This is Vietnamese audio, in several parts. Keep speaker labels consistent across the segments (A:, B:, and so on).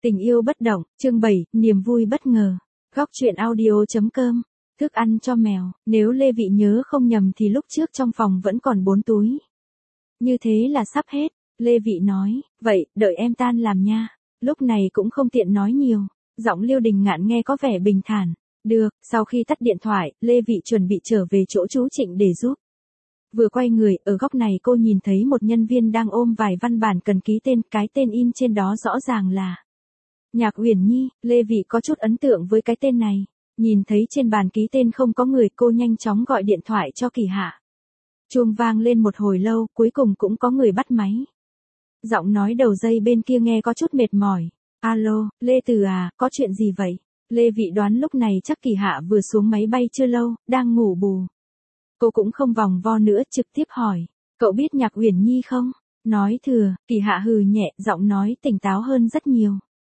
A: Tình yêu bất động, chương 7, niềm vui bất ngờ. Góc truyện audio.com. Thức ăn cho mèo, nếu Lê Vị nhớ không nhầm thì lúc trước trong phòng vẫn còn 4 túi. Như thế là sắp hết, Lê Vị nói, vậy, đợi em tan làm nha. Lúc này cũng không tiện nói nhiều, giọng Liêu Đình Ngạn nghe có vẻ bình thản. Được, sau khi tắt điện thoại, Lê Vị chuẩn bị trở về chỗ chú Trịnh để giúp. Vừa quay người, ở góc này cô nhìn thấy một nhân viên đang ôm vài văn bản cần ký tên, cái tên in trên đó rõ ràng là Nhạc Uyển Nhi. Lê Vị có chút ấn tượng với cái tên này. Nhìn thấy trên bàn ký tên không có người, cô nhanh chóng gọi điện thoại cho Kỳ Hạ. Chuông vang lên một hồi lâu, cuối cùng cũng có người bắt máy. Giọng nói đầu dây bên kia nghe có chút mệt mỏi. Alo, Lê Từ à, có chuyện gì vậy? Lê Vị đoán lúc này chắc Kỳ Hạ vừa xuống máy bay chưa lâu, đang ngủ bù. Cô cũng không vòng vo nữa, trực tiếp hỏi, cậu biết Nhạc Uyển Nhi không? Nói thừa, Kỳ Hạ hừ nhẹ, giọng nói tỉnh táo hơn rất nhiều.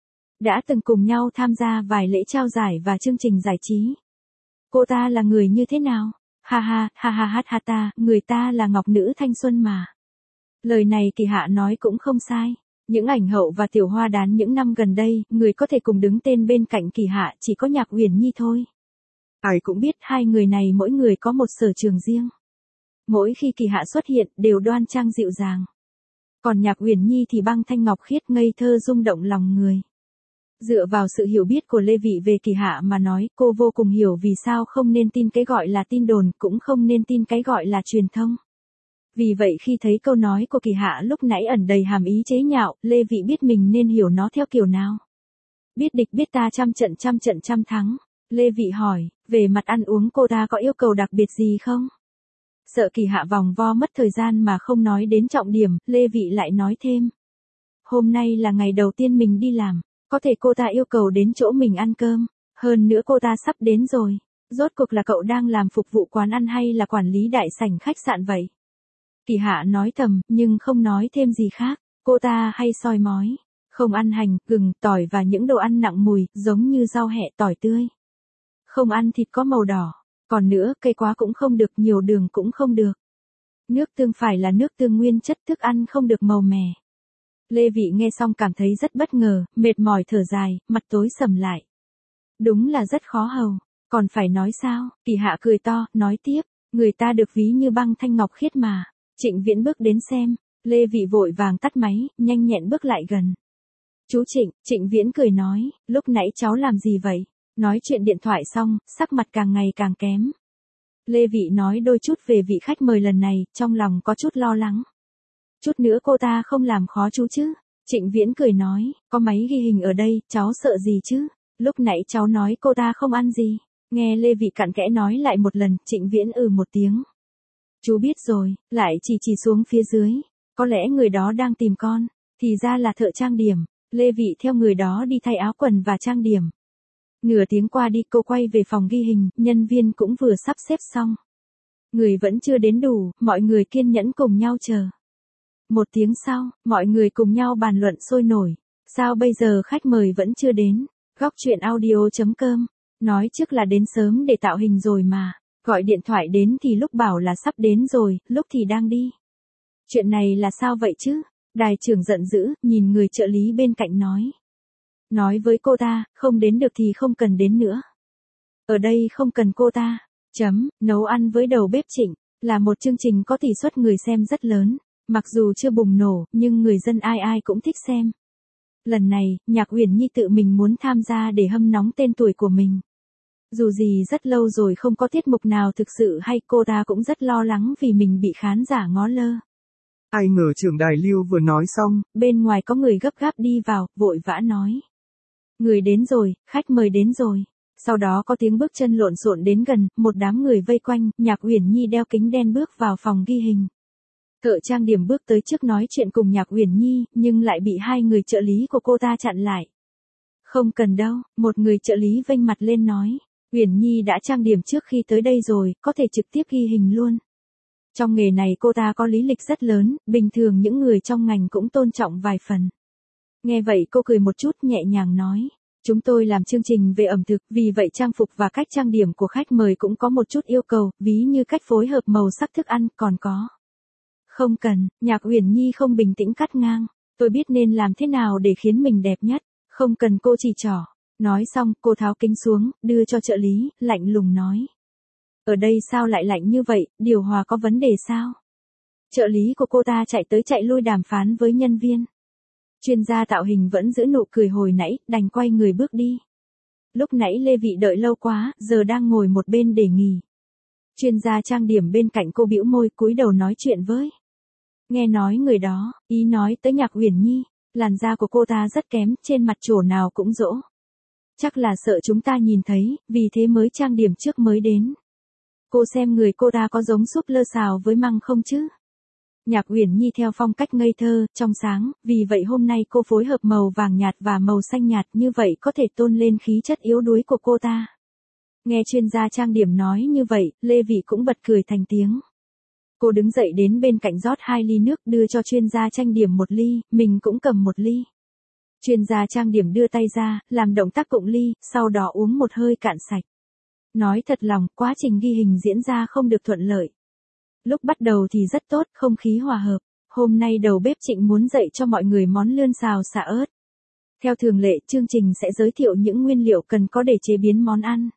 A: Đã từng cùng nhau tham gia vài lễ trao giải và chương trình giải trí. Cô ta là người như thế nào? Ha ha, ha ha ha ha ta, người ta là ngọc nữ thanh xuân mà. Lời này Kỳ Hạ nói cũng không sai. Những ảnh hậu và tiểu hoa đán những năm gần đây, người có thể cùng đứng tên bên cạnh Kỳ Hạ chỉ có Nhạc Uyển Nhi thôi. Ai cũng biết hai người này mỗi người có một sở trường riêng. Mỗi khi Kỳ Hạ xuất hiện đều đoan trang dịu dàng. Còn Nhạc Uyển Nhi thì băng thanh ngọc khiết ngây thơ rung động lòng người. Dựa vào sự hiểu biết của Lê Vị về Kỳ Hạ mà nói, cô vô cùng hiểu vì sao không nên tin cái gọi là tin đồn, cũng không nên tin cái gọi là truyền thông. Vì vậy khi thấy câu nói của Kỳ Hạ lúc nãy ẩn đầy hàm ý chế nhạo, Lê Vị biết mình nên hiểu nó theo kiểu nào. Biết địch biết ta trăm trận trăm thắng. Lê Vị hỏi, về mặt ăn uống cô ta có yêu cầu đặc biệt gì không? Sợ Kỳ Hạ vòng vo mất thời gian mà không nói đến trọng điểm, Lê Vị lại nói thêm. Hôm nay là ngày đầu tiên mình đi làm, có thể cô ta yêu cầu đến chỗ mình ăn cơm, hơn nữa cô ta sắp đến rồi. Rốt cuộc là cậu đang làm phục vụ quán ăn hay là quản lý đại sảnh khách sạn vậy? Kỳ Hạ nói thầm, nhưng không nói thêm gì khác, cô ta hay soi mói, không ăn hành, gừng, tỏi và những đồ ăn nặng mùi, giống như rau hẹ, tỏi tươi. Không ăn thịt có màu đỏ, còn nữa, cây quá cũng không được, nhiều đường cũng không được. Nước tương phải là nước tương nguyên chất, thức ăn không được màu mè. Lê Vị nghe xong cảm thấy rất bất ngờ, mệt mỏi thở dài, mặt tối sầm lại. Đúng là rất khó hầu, còn phải nói sao? Kỳ Hạ cười to, nói tiếp, người ta được ví như băng thanh ngọc khiết mà. Trịnh Viễn bước đến xem, Lê Vị vội vàng tắt máy, nhanh nhẹn bước lại gần. Chú Trịnh, Trịnh Viễn cười nói, lúc nãy cháu làm gì vậy? Nói chuyện điện thoại xong, sắc mặt càng ngày càng kém. Lê Vị nói đôi chút về vị khách mời lần này, trong lòng có chút lo lắng. Chút nữa cô ta không làm khó chú chứ? Trịnh Viễn cười nói, có máy ghi hình ở đây, cháu sợ gì chứ? Lúc nãy cháu nói cô ta không ăn gì. Nghe Lê Vị cặn kẽ nói lại một lần, Trịnh Viễn một tiếng. Chú biết rồi, lại chỉ xuống phía dưới. Có lẽ người đó đang tìm con, thì ra là thợ trang điểm. Lê Vị theo người đó đi thay áo quần và trang điểm. Nửa tiếng qua đi cô quay về phòng ghi hình, nhân viên cũng vừa sắp xếp xong. Người vẫn chưa đến đủ, mọi người kiên nhẫn cùng nhau chờ. Một tiếng sau, mọi người cùng nhau bàn luận sôi nổi. Sao bây giờ khách mời vẫn chưa đến? Góc truyện audio.com. Nói trước là đến sớm để tạo hình rồi mà. Gọi điện thoại đến thì lúc bảo là sắp đến rồi, lúc thì đang đi. Chuyện này là sao vậy chứ? Đài trưởng giận dữ, nhìn người trợ lý bên cạnh nói. Nói với cô ta, không đến được thì không cần đến nữa. Ở đây không cần cô ta. Nấu ăn với đầu bếp Trịnh, là một chương trình có tỷ suất người xem rất lớn. Mặc dù chưa bùng nổ, nhưng người dân ai ai cũng thích xem. Lần này, Nhạc Uyển Nhi tự mình muốn tham gia để hâm nóng tên tuổi của mình. Dù gì rất lâu rồi không có tiết mục nào thực sự hay, cô ta cũng rất lo lắng vì mình bị khán giả ngó lơ.
B: Ai ngờ trưởng đài Lưu vừa nói xong,
A: bên ngoài có người gấp gáp đi vào, vội vã nói. Người đến rồi, khách mời đến rồi. Sau đó có tiếng bước chân lộn xộn đến gần, một đám người vây quanh, Nhạc Uyển Nhi đeo kính đen bước vào phòng ghi hình. Thợ trang điểm bước tới trước nói chuyện cùng Nhạc Uyển Nhi, nhưng lại bị hai người trợ lý của cô ta chặn lại. Không cần đâu, một người trợ lý vênh mặt lên nói. Uyển Nhi đã trang điểm trước khi tới đây rồi, có thể trực tiếp ghi hình luôn. Trong nghề này cô ta có lý lịch rất lớn, bình thường những người trong ngành cũng tôn trọng vài phần. Nghe vậy cô cười một chút nhẹ nhàng nói. Chúng tôi làm chương trình về ẩm thực, vì vậy trang phục và cách trang điểm của khách mời cũng có một chút yêu cầu, ví như cách phối hợp màu sắc thức ăn, còn có. Không cần, Nhạc Uyển Nhi không bình tĩnh cắt ngang. Tôi biết nên làm thế nào để khiến mình đẹp nhất. Không cần cô chỉ trỏ. Nói xong, cô tháo kính xuống, đưa cho trợ lý, lạnh lùng nói. Ở đây sao lại lạnh như vậy, điều hòa có vấn đề sao? Trợ lý của cô ta chạy tới chạy lui đàm phán với nhân viên. Chuyên gia tạo hình vẫn giữ nụ cười hồi nãy, đành quay người bước đi. Lúc nãy Lê Vị đợi lâu quá, giờ đang ngồi một bên để nghỉ. Chuyên gia trang điểm bên cạnh cô bĩu môi cúi đầu nói chuyện với. Nghe nói người đó, ý nói tới Nhạc Uyển Nhi, làn da của cô ta rất kém, trên mặt chỗ nào cũng rỗ. Chắc là sợ chúng ta nhìn thấy, vì thế mới trang điểm trước mới đến. Cô xem người cô ta có giống súp lơ xào với măng không chứ? Nhạc Uyển Nhi theo phong cách ngây thơ, trong sáng, vì vậy hôm nay cô phối hợp màu vàng nhạt và màu xanh nhạt như vậy có thể tôn lên khí chất yếu đuối của cô ta. Nghe chuyên gia trang điểm nói như vậy, Lê Vị cũng bật cười thành tiếng. Cô đứng dậy đến bên cạnh rót 2 ly nước đưa cho chuyên gia trang điểm 1 ly, mình cũng cầm 1 ly. Chuyên gia trang điểm đưa tay ra, làm động tác cụng ly, sau đó uống một hơi cạn sạch. Nói thật lòng, quá trình ghi hình diễn ra không được thuận lợi. Lúc bắt đầu thì rất tốt, không khí hòa hợp. Hôm nay đầu bếp Trịnh muốn dạy cho mọi người món lươn xào xả ớt. Theo thường lệ, chương trình sẽ giới thiệu những nguyên liệu cần có để chế biến món ăn.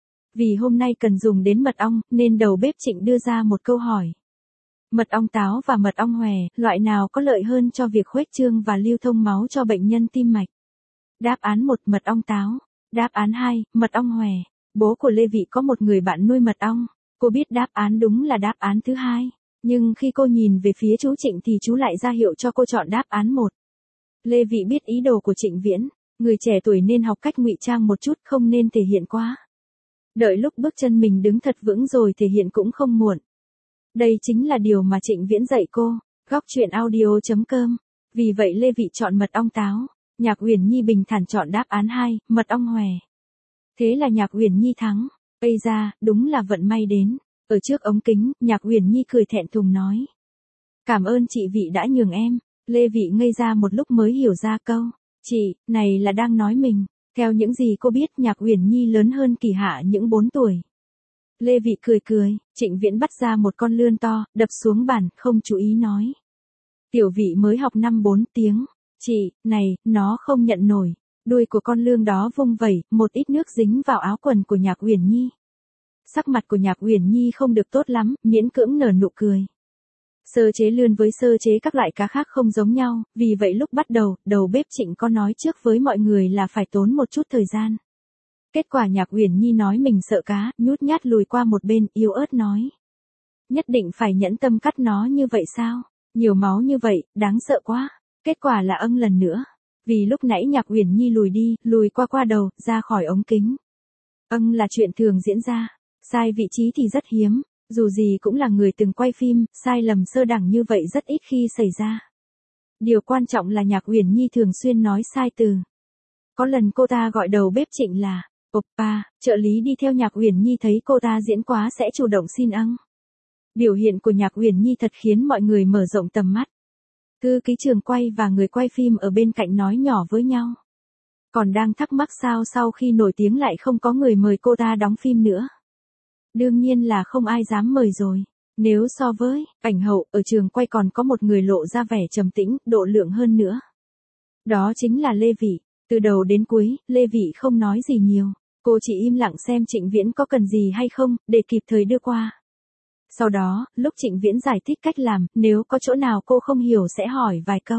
A: Vì hôm nay cần dùng đến mật ong, nên đầu bếp Trịnh đưa ra một câu hỏi. Mật ong táo và mật ong hòe, loại nào có lợi hơn cho việc khuếch trương và lưu thông máu cho bệnh nhân tim mạch? Đáp án 1, mật ong táo. Đáp án 2, mật ong hòe. Bố của Lê Vị có một người bạn nuôi mật ong. Cô biết đáp án đúng là đáp án thứ 2. Nhưng khi cô nhìn về phía chú Trịnh thì chú lại ra hiệu cho cô chọn đáp án 1. Lê Vị biết ý đồ của Trịnh Viễn. Người trẻ tuổi nên học cách ngụy trang một chút, không nên thể hiện quá. Đợi lúc bước chân mình đứng thật vững rồi thể hiện cũng không muộn. Đây chính là điều mà Trịnh Viễn dạy cô. Góc truyện audio.com. Vì vậy Lê Vị chọn mật ong táo. Nhạc Uyển Nhi bình thản chọn đáp án 2, mật ong hòe. Thế là Nhạc Uyển Nhi thắng. Ây ra, đúng là vận may đến. Ở trước ống kính, Nhạc Uyển Nhi cười thẹn thùng nói. Cảm ơn chị Vị đã nhường em. Lê Vị ngây ra một lúc mới hiểu ra câu. Chị, này là đang nói mình. Theo những gì cô biết, Nhạc Uyển Nhi lớn hơn Kỳ Hạ những 4 tuổi. Lê Vị cười cười, Trịnh Viễn bắt ra một con lươn to, đập xuống bàn, không chú ý nói. Tiểu Vị mới học 5-4 tiếng. Chị, này, nó không nhận nổi. Đuôi của con lươn đó vung vẩy, một ít nước dính vào áo quần của Nhạc Uyển Nhi. Sắc mặt của Nhạc Uyển Nhi không được tốt lắm, miễn cưỡng nở nụ cười. Sơ chế lươn với sơ chế các loại cá khác không giống nhau, vì vậy lúc bắt đầu, đầu bếp Trịnh có nói trước với mọi người là phải tốn một chút thời gian. Kết quả Nhạc Uyển Nhi nói mình sợ cá, nhút nhát lùi qua một bên, yếu ớt nói. Nhất định phải nhẫn tâm cắt nó như vậy sao? Nhiều máu như vậy, đáng sợ quá. Kết quả là lần nữa. Vì lúc nãy Nhạc Uyển Nhi lùi qua đầu, ra khỏi ống kính. Là chuyện thường diễn ra. Sai vị trí thì rất hiếm. Dù gì cũng là người từng quay phim, sai lầm sơ đẳng như vậy rất ít khi xảy ra. Điều quan trọng là Nhạc Uyển Nhi thường xuyên nói sai từ. Có lần cô ta gọi đầu bếp Trịnh là Oppa, trợ lý đi theo Nhạc Uyển Nhi thấy cô ta diễn quá sẽ chủ động xin âng. Biểu hiện của Nhạc Uyển Nhi thật khiến mọi người mở rộng tầm mắt. Thư ký trường quay và người quay phim ở bên cạnh nói nhỏ với nhau. Còn đang thắc mắc sao sau khi nổi tiếng lại không có người mời cô ta đóng phim nữa. Đương nhiên là không ai dám mời rồi. Nếu so với ảnh hậu, ở trường quay còn có một người lộ ra vẻ trầm tĩnh, độ lượng hơn nữa. Đó chính là Lê Vị. Từ đầu đến cuối, Lê Vị không nói gì nhiều. Cô chỉ im lặng xem Trịnh Viễn có cần gì hay không, để kịp thời đưa qua. Sau đó, lúc Trịnh Viễn giải thích cách làm, nếu có chỗ nào cô không hiểu sẽ hỏi vài câu.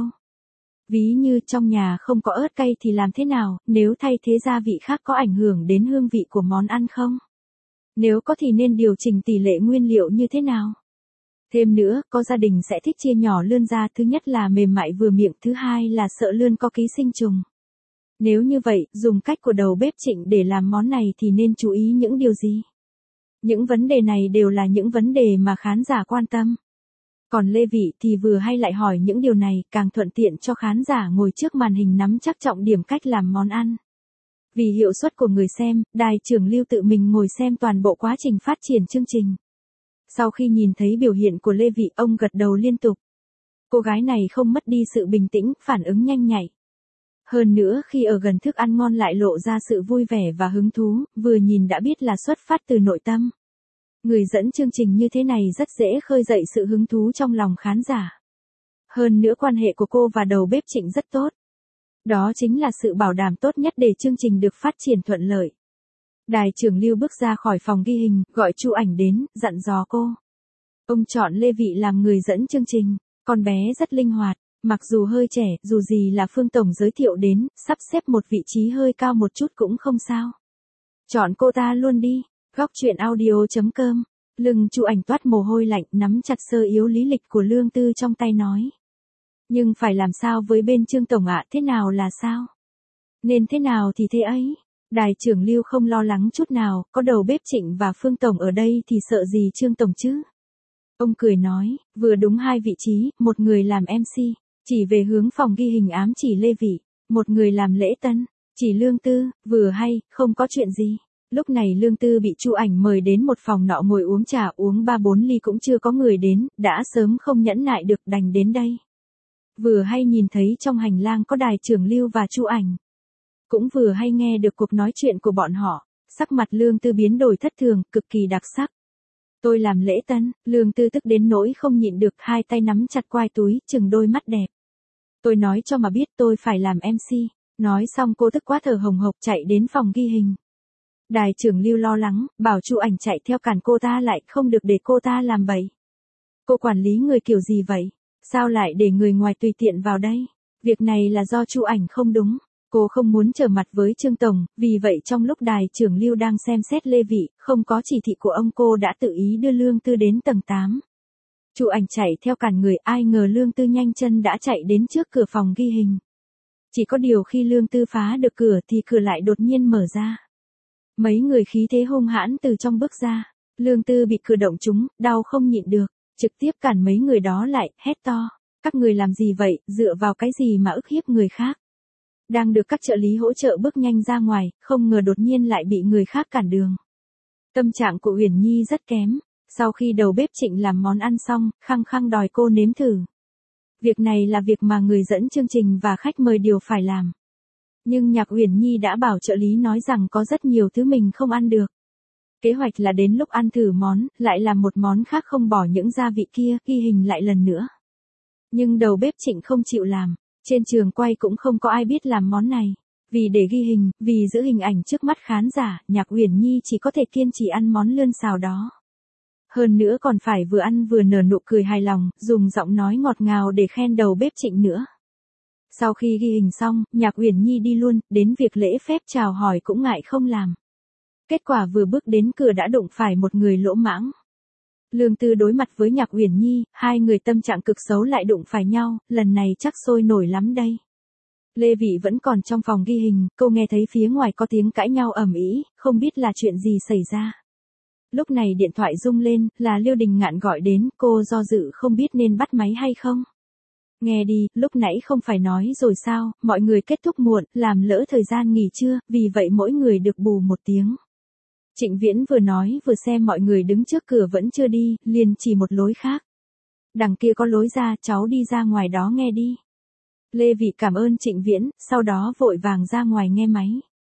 A: Ví như trong nhà không có ớt cay thì làm thế nào, nếu thay thế gia vị khác có ảnh hưởng đến hương vị của món ăn không? Nếu có thì nên điều chỉnh tỷ lệ nguyên liệu như thế nào? Thêm nữa, có gia đình sẽ thích chia nhỏ lươn ra, thứ nhất là mềm mại vừa miệng, thứ hai là sợ lươn có ký sinh trùng. Nếu như vậy, dùng cách của đầu bếp Trịnh để làm món này thì nên chú ý những điều gì? Những vấn đề này đều là những vấn đề mà khán giả quan tâm. Còn Lê Vị thì vừa hay lại hỏi những điều này, càng thuận tiện cho khán giả ngồi trước màn hình nắm chắc trọng điểm cách làm món ăn. Vì hiệu suất của người xem, đài trưởng Lưu tự mình ngồi xem toàn bộ quá trình phát triển chương trình. Sau khi nhìn thấy biểu hiện của Lê Vị, ông gật đầu liên tục. Cô gái này không mất đi sự bình tĩnh, phản ứng nhanh nhạy. Hơn nữa khi ở gần thức ăn ngon lại lộ ra sự vui vẻ và hứng thú, vừa nhìn đã biết là xuất phát từ nội tâm. Người dẫn chương trình như thế này rất dễ khơi dậy sự hứng thú trong lòng khán giả. Hơn nữa quan hệ của cô và đầu bếp Trịnh rất tốt. Đó chính là sự bảo đảm tốt nhất để chương trình được phát triển thuận lợi. Đài trưởng Lưu bước ra khỏi phòng ghi hình, gọi Chu Ảnh đến, dặn dò cô. Ông chọn Lê Vị làm người dẫn chương trình, con bé rất linh hoạt, mặc dù hơi trẻ, dù gì là Phương Tổng giới thiệu đến, sắp xếp một vị trí hơi cao một chút cũng không sao. Chọn cô ta luôn đi. Góc truyện audio.com. Lưng Chu Ảnh toát mồ hôi lạnh, nắm chặt sơ yếu lý lịch của Lương Tư trong tay nói. Nhưng phải làm sao với bên Trương Tổng ạ, thế nào là sao? Nên thế nào thì thế ấy. Đài trưởng Lưu không lo lắng chút nào, có đầu bếp Trịnh và Phương Tổng ở đây thì sợ gì Trương Tổng chứ? Ông cười nói, vừa đúng 2 vị trí, một người làm MC, chỉ về hướng phòng ghi hình ám chỉ Lê Vị, một người làm lễ tân, chỉ Lương Tư, vừa hay, không có chuyện gì. Lúc này Lương Tư bị Chu Ảnh mời đến một phòng nọ ngồi uống trà, uống 3-4 ly cũng chưa có người đến, đã sớm không nhẫn nại được đành đến đây. Vừa hay nhìn thấy trong hành lang có Đài trưởng Lưu và Chu Ảnh. Cũng vừa hay nghe được cuộc nói chuyện của bọn họ, sắc mặt Lương Tư biến đổi thất thường, cực kỳ đặc sắc. Tôi làm lễ tân, Lương Tư tức đến nỗi không nhịn được, 2 tay nắm chặt quai túi, chừng đôi mắt đẹp. Tôi nói cho mà biết tôi phải làm MC, nói xong cô tức quá thở hồng hộc chạy đến phòng ghi hình. Đài trưởng Lưu lo lắng, bảo Chu Ảnh chạy theo cản cô ta lại, không được để cô ta làm bậy. Cô quản lý người kiểu gì vậy? Sao lại để người ngoài tùy tiện vào đây? Việc này là do Chu Ảnh không đúng. Cô không muốn trở mặt với Trương Tổng, vì vậy trong lúc Đài trưởng Lưu đang xem xét Lê Vị, không có chỉ thị của ông cô đã tự ý đưa Lương Tư đến tầng 8. Chu Ảnh chạy theo cản người, ai ngờ Lương Tư nhanh chân đã chạy đến trước cửa phòng ghi hình. Chỉ có điều khi Lương Tư phá được cửa thì cửa lại đột nhiên mở ra. Mấy người khí thế hung hãn từ trong bước ra, Lương Tư bị cửa động trúng, đau không nhịn được, trực tiếp cản mấy người đó lại, hét to. Các người làm gì vậy, dựa vào cái gì mà ức hiếp người khác? Đang được các trợ lý hỗ trợ bước nhanh ra ngoài, không ngờ đột nhiên lại bị người khác cản đường. Tâm trạng của Uyển Nhi rất kém, sau khi đầu bếp Trịnh làm món ăn xong, khăng khăng đòi cô nếm thử. Việc này là việc mà người dẫn chương trình và khách mời đều phải làm. Nhưng Nhạc Uyển Nhi đã bảo trợ lý nói rằng có rất nhiều thứ mình không ăn được. Kế hoạch là đến lúc ăn thử món, lại làm một món khác không bỏ những gia vị kia, ghi hình lại lần nữa. Nhưng đầu bếp Trịnh không chịu làm. Trên trường quay cũng không có ai biết làm món này. Vì để ghi hình, vì giữ hình ảnh trước mắt khán giả, Nhạc Uyển Nhi chỉ có thể kiên trì ăn món lươn xào đó. Hơn nữa còn phải vừa ăn vừa nở nụ cười hài lòng, dùng giọng nói ngọt ngào để khen đầu bếp Trịnh nữa. Sau khi ghi hình xong, Nhạc Uyển Nhi đi luôn, đến việc lễ phép chào hỏi cũng ngại không làm. Kết quả vừa bước đến cửa đã đụng phải một người lỗ mãng. Lương Tư đối mặt với Nhạc Uyển Nhi, 2 người tâm trạng cực xấu lại đụng phải nhau, lần này chắc sôi nổi lắm đây. Lê Vị vẫn còn trong phòng ghi hình, cô nghe thấy phía ngoài có tiếng cãi nhau ầm ĩ, không biết là chuyện gì xảy ra. Lúc này điện thoại rung lên, là Liêu Đình Ngạn gọi đến, cô do dự không biết nên bắt máy hay không. Nghe đi, lúc nãy không phải nói rồi sao, mọi người kết thúc muộn, làm lỡ thời gian nghỉ trưa, vì vậy mỗi người được bù 1 tiếng. Trịnh Viễn vừa nói vừa xem mọi người đứng trước cửa vẫn chưa đi, liền chỉ một lối khác. Đằng kia có lối ra, cháu đi ra ngoài đó nghe đi. Lê Vị cảm ơn Trịnh Viễn, sau đó vội vàng ra ngoài nghe máy.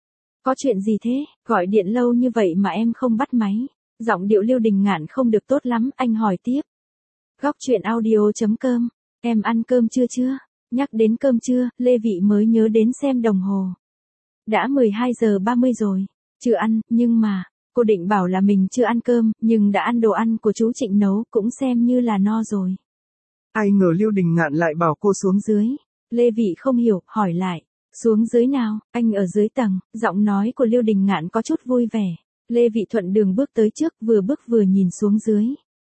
A: Có chuyện gì thế, gọi điện lâu như vậy mà em không bắt máy. Giọng điệu Liêu Đình Ngạn không được tốt lắm, anh hỏi tiếp. Góc truyện audio.com, em ăn cơm chưa? Nhắc đến cơm trưa, Lê Vị mới nhớ đến xem đồng hồ. Đã 12 giờ 30 rồi, chưa ăn, nhưng mà, cô định bảo là mình chưa ăn cơm, nhưng đã ăn đồ ăn của chú Trịnh nấu, cũng xem như là no rồi.
B: Ai ngờ Liêu Đình Ngạn lại bảo cô xuống
A: dưới. Lê Vị không hiểu, hỏi lại. Xuống dưới nào, anh ở dưới tầng, giọng nói của Liêu Đình Ngạn có chút vui vẻ. Lê Vị thuận đường bước tới trước, vừa bước vừa nhìn xuống dưới.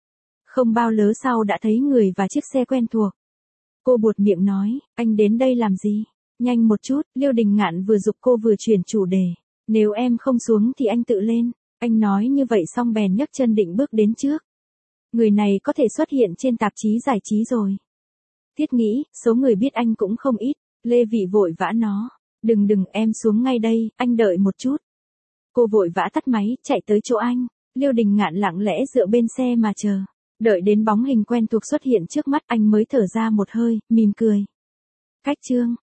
A: Không bao lâu sau đã thấy người và chiếc xe quen thuộc. Cô buột miệng nói, anh đến đây làm gì? Nhanh một chút, Liêu Đình Ngạn vừa giục cô vừa chuyển chủ đề. Nếu em không xuống thì anh tự lên. Anh nói như vậy xong bèn nhấc chân định bước đến trước. Người này có thể xuất hiện trên tạp chí giải trí rồi. Thiết nghĩ, số người biết anh cũng không ít. Lê Vị vội vã nó. Đừng em xuống ngay đây, anh đợi một chút. Cô vội vã tắt máy, chạy tới chỗ anh. Liêu Đình Ngạn lặng lẽ dựa bên xe mà chờ. Đợi đến bóng hình quen thuộc xuất hiện trước mắt anh mới thở ra một hơi, mỉm cười. Khách Trương,